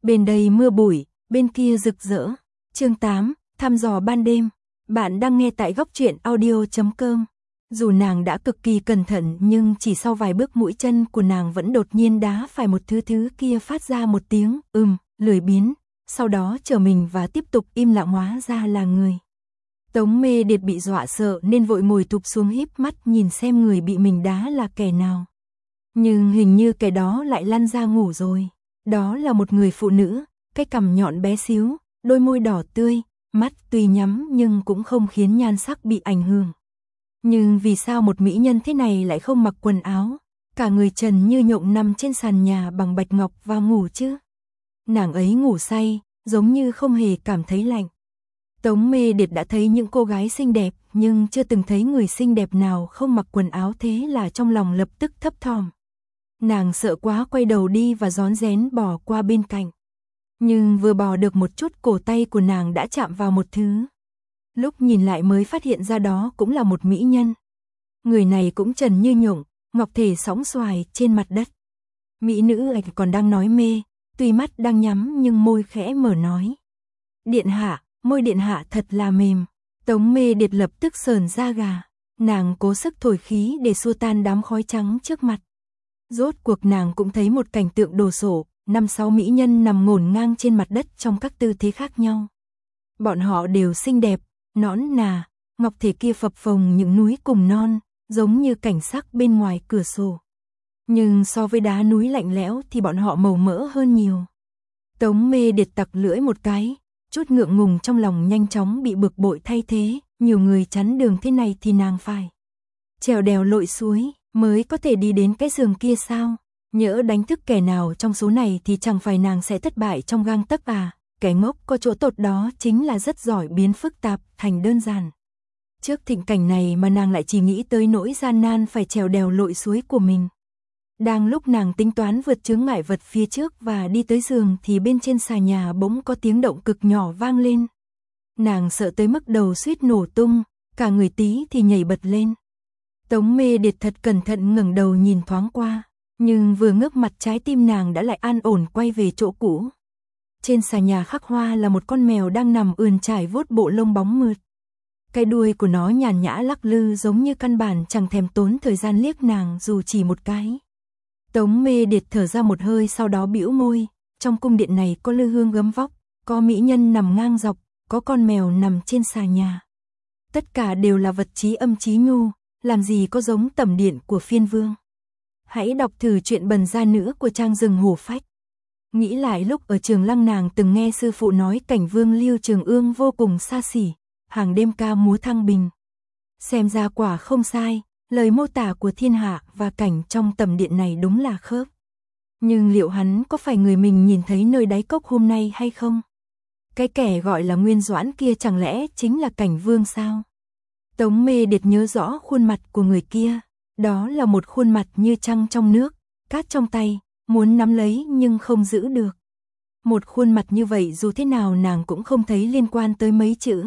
Bên đây mưa bụi, bên kia rực rỡ. Chương 8, thăm dò ban đêm. Bạn đang nghe tại góc truyện audio.com. Dù nàng đã cực kỳ cẩn thận nhưng chỉ sau vài bước mũi chân của nàng vẫn đột nhiên đá phải một thứ kia phát ra một tiếng lười biếng, sau đó trở mình và tiếp tục im lặng, hóa ra là người. Tống Mê Điệt bị dọa sợ nên vội ngồi thụp xuống híp mắt nhìn xem người bị mình đá là kẻ nào. Nhưng hình như kẻ đó lại lăn ra ngủ rồi. Đó là một người phụ nữ, cái cằm nhọn bé xíu, đôi môi đỏ tươi, mắt tuy nhắm nhưng cũng không khiến nhan sắc bị ảnh hưởng. Nhưng vì sao một mỹ nhân thế này lại không mặc quần áo, cả người trần như nhộng nằm trên sàn nhà bằng bạch ngọc và ngủ chứ? Nàng ấy ngủ say, giống như không hề cảm thấy lạnh. Tống Mê Điệt đã thấy những cô gái xinh đẹp, nhưng chưa từng thấy người xinh đẹp nào không mặc quần áo, thế là trong lòng lập tức thấp thỏm. Nàng sợ quá quay đầu đi và rón rén bò qua bên cạnh. Nhưng vừa bò được một chút, cổ tay của nàng đã chạm vào một thứ. Lúc nhìn lại mới phát hiện ra đó cũng là một mỹ nhân. Người này cũng trần như nhộng, ngọc thể sóng xoài trên mặt đất. Mỹ nữ ạch còn đang nói mê, tuy mắt đang nhắm nhưng môi khẽ mở nói. Điện hạ, môi điện hạ thật là mềm. Tống Mê Điệt lập tức sởn da gà. Nàng cố sức thổi khí để xua tan đám khói trắng trước mặt. Rốt cuộc nàng cũng thấy một cảnh tượng đồ sộ, 5-6 mỹ nhân nằm ngổn ngang trên mặt đất trong các tư thế khác nhau. Bọn họ đều xinh đẹp, nõn nà, ngọc thể kia phập phồng những núi cùng non, giống như cảnh sắc bên ngoài cửa sổ. Nhưng so với đá núi lạnh lẽo thì bọn họ màu mỡ hơn nhiều. Tống Mê Điệt tặc lưỡi một cái, chút ngượng ngùng trong lòng nhanh chóng bị bực bội thay thế, nhiều người chắn đường thế này thì nàng phải trèo đèo lội suối mới có thể đi đến cái giường kia sao? Nhỡ đánh thức kẻ nào trong số này thì chẳng phải nàng sẽ thất bại trong gang tấc à? Cái ngốc có chỗ tốt đó chính là rất giỏi biến phức tạp thành đơn giản. Trước thịnh cảnh này mà nàng lại chỉ nghĩ tới nỗi gian nan phải trèo đèo lội suối của mình. Đang lúc nàng tính toán vượt chướng ngại vật phía trước và đi tới giường thì bên trên xà nhà bỗng có tiếng động cực nhỏ vang lên. Nàng sợ tới mức đầu suýt nổ tung, cả người tí thì nhảy bật lên. Tống Mê Điệt thật cẩn thận ngẩng đầu nhìn thoáng qua, nhưng vừa ngước mặt trái tim nàng đã lại an ổn quay về chỗ cũ. Trên xà nhà khắc hoa là một con mèo đang nằm ườn trải vuốt bộ lông bóng mượt. Cái đuôi của nó nhàn nhã lắc lư giống như căn bản chẳng thèm tốn thời gian liếc nàng dù chỉ một cái. Tống Mê Điệt thở ra một hơi, sau đó bĩu môi, trong cung điện này có lư hương gấm vóc, có mỹ nhân nằm ngang dọc, có con mèo nằm trên xà nhà. Tất cả đều là vật trí âm trí nhu, làm gì có giống tẩm điện của phiên vương. Hãy đọc thử chuyện bần ra nữa của Trang Rừng Hổ Phách. Nghĩ lại lúc ở Trường Lăng nàng từng nghe sư phụ nói cảnh vương Lưu Trường Ương vô cùng xa xỉ, hàng đêm ca múa thăng bình. Xem ra quả không sai, lời mô tả của thiên hạ và cảnh trong tầm điện này đúng là khớp. Nhưng liệu hắn có phải người mình nhìn thấy nơi đáy cốc hôm nay hay không? Cái kẻ gọi là Nguyên Doãn kia chẳng lẽ chính là cảnh vương sao? Tống Mê Điệt nhớ rõ khuôn mặt của người kia, đó là một khuôn mặt như trăng trong nước, cát trong tay, muốn nắm lấy nhưng không giữ được. Một khuôn mặt như vậy dù thế nào nàng cũng không thấy liên quan tới mấy chữ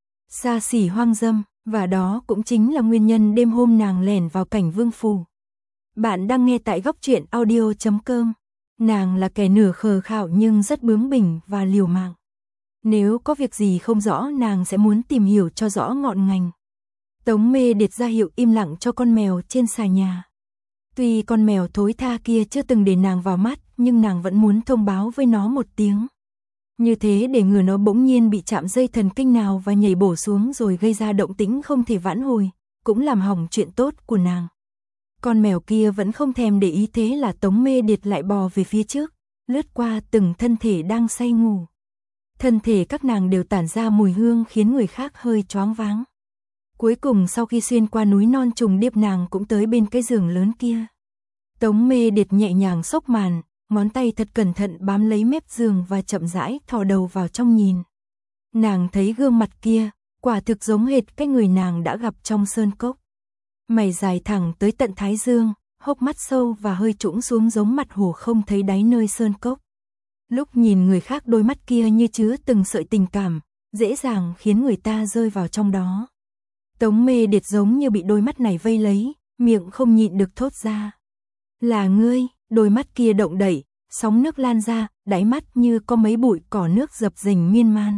xa xỉ hoang dâm, và đó cũng chính là nguyên nhân đêm hôm nàng lẻn vào cảnh vương phủ. Bạn đang nghe tại góc truyện audio.com. Nàng là kẻ nửa khờ khạo nhưng rất bướng bỉnh và liều mạng. Nếu có việc gì không rõ nàng sẽ muốn tìm hiểu cho rõ ngọn ngành. Tống Mê Điệt ra hiệu im lặng cho con mèo trên xà nhà. Tuy con mèo thối tha kia chưa từng để nàng vào mắt, nhưng nàng vẫn muốn thông báo với nó một tiếng. Như thế để ngừa nó bỗng nhiên bị chạm dây thần kinh nào và nhảy bổ xuống rồi gây ra động tĩnh không thể vãn hồi, cũng làm hỏng chuyện tốt của nàng. Con mèo kia vẫn không thèm để ý, thế là Tống Mê Điệt lại bò về phía trước, lướt qua từng thân thể đang say ngủ. Thân thể các nàng đều tản ra mùi hương khiến người khác hơi choáng váng. Cuối cùng sau khi xuyên qua núi non trùng điệp nàng cũng tới bên cái giường lớn kia. Tống Mê Điệt nhẹ nhàng xốc màn, ngón tay thật cẩn thận bám lấy mép giường và chậm rãi thò đầu vào trong nhìn. Nàng thấy gương mặt kia, quả thực giống hệt cái người nàng đã gặp trong sơn cốc. Mày dài thẳng tới tận thái dương, hốc mắt sâu và hơi trũng xuống giống mặt hổ không thấy đáy nơi sơn cốc. Lúc nhìn người khác đôi mắt kia như chứa từng sợi tình cảm, dễ dàng khiến người ta rơi vào trong đó. Tống Mê Điệt giống như bị đôi mắt này vây lấy, miệng không nhịn được thốt ra. Là ngươi, đôi mắt kia động đậy, sóng nước lan ra, đáy mắt như có mấy bụi cỏ nước dập dềnh miên man.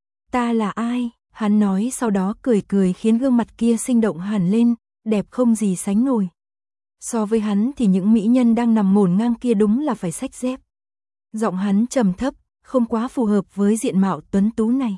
Ta là ai? Hắn nói sau đó cười cười khiến gương mặt kia sinh động hẳn lên, đẹp không gì sánh nổi. So với hắn thì những mỹ nhân đang nằm ngổn ngang kia đúng là phải xách dép. Giọng hắn trầm thấp, không quá phù hợp với diện mạo tuấn tú này.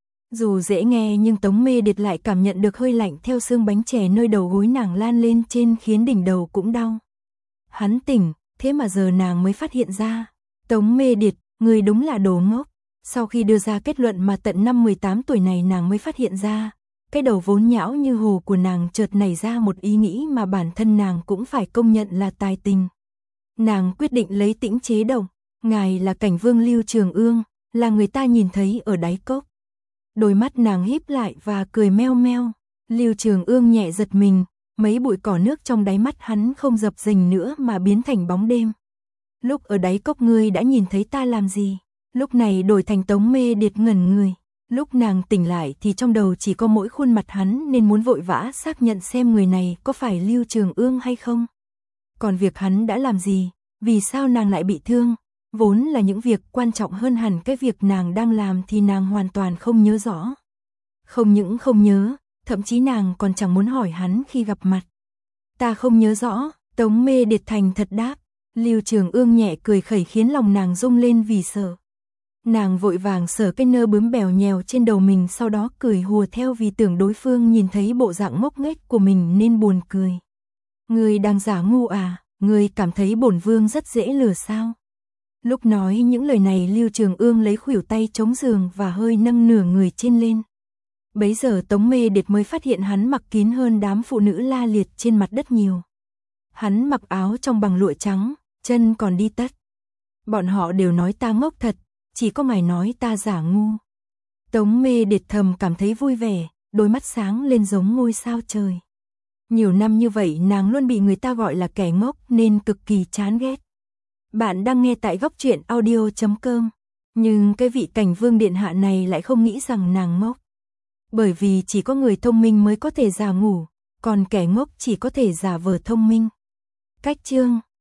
Dù dễ nghe nhưng Tống Mê Điệt lại cảm nhận được hơi lạnh theo xương bánh chè nơi đầu gối nàng lan lên trên khiến đỉnh đầu cũng đau. Hắn tỉnh, thế mà giờ nàng mới phát hiện ra. Tống Mê Điệt, người đúng là đồ ngốc. Sau khi đưa ra kết luận mà tận năm 18 tuổi này nàng mới phát hiện ra. Cái đầu vốn nhão như hồ của nàng chợt nảy ra một ý nghĩ mà bản thân nàng cũng phải công nhận là tài tình. Nàng quyết định lấy Tĩnh chế động. Ngài là Cảnh Vương Lưu Trường Ương, là người ta nhìn thấy ở đáy cốc. Đôi mắt nàng híp lại và cười meo meo. Lưu Trường Ương nhẹ giật mình, mấy bụi cỏ nước trong đáy mắt hắn không dập dềnh nữa mà biến thành bóng đêm. Lúc ở đáy cốc ngươi đã nhìn thấy ta làm gì? Lúc này đổi thành Tống Mê Điệt ngẩn người. Lúc nàng tỉnh lại thì trong đầu chỉ có mỗi khuôn mặt hắn nên muốn vội vã xác nhận xem người này có phải Lưu Trường Ương hay không. Còn việc hắn đã làm gì, vì sao nàng lại bị thương, vốn là những việc quan trọng hơn hẳn cái việc nàng đang làm thì nàng hoàn toàn không nhớ rõ. Không những không nhớ, thậm chí nàng còn chẳng muốn hỏi hắn khi gặp mặt. Ta không nhớ rõ, Tống Mê Điệt thành thật đáp. Lưu Trường Ương nhẹ cười khẩy khiến lòng nàng rung lên vì sợ. Nàng vội vàng sờ cái nơ bướm bèo nhèo trên đầu mình sau đó cười hùa theo vì tưởng đối phương nhìn thấy bộ dạng ngốc nghếch của mình nên buồn cười. Ngươi đang giả ngu à, ngươi cảm thấy bổn vương rất dễ lừa sao? Lúc nói những lời này Lưu Trường Ương lấy khuỷu tay chống giường và hơi nâng nửa người trên lên. Bấy giờ Tống Mê Điệt mới phát hiện hắn mặc kín hơn đám phụ nữ la liệt trên mặt đất nhiều. Hắn mặc áo trong bằng lụa trắng, chân còn đi tất. Bọn họ đều nói ta ngốc thật, chỉ có ngài nói ta giả ngu. Tống Mê Điệt thầm cảm thấy vui vẻ, đôi mắt sáng lên giống ngôi sao trời. Nhiều năm như vậy nàng luôn bị người ta gọi là kẻ ngốc nên cực kỳ chán ghét. Bạn đang nghe tại Góc Truyện Audio.com. Nhưng cái vị Cảnh Vương điện hạ này lại không nghĩ rằng nàng ngốc. Bởi vì chỉ có người thông minh mới có thể giả ngủ, còn kẻ ngốc chỉ có thể giả vờ thông minh. Cách chương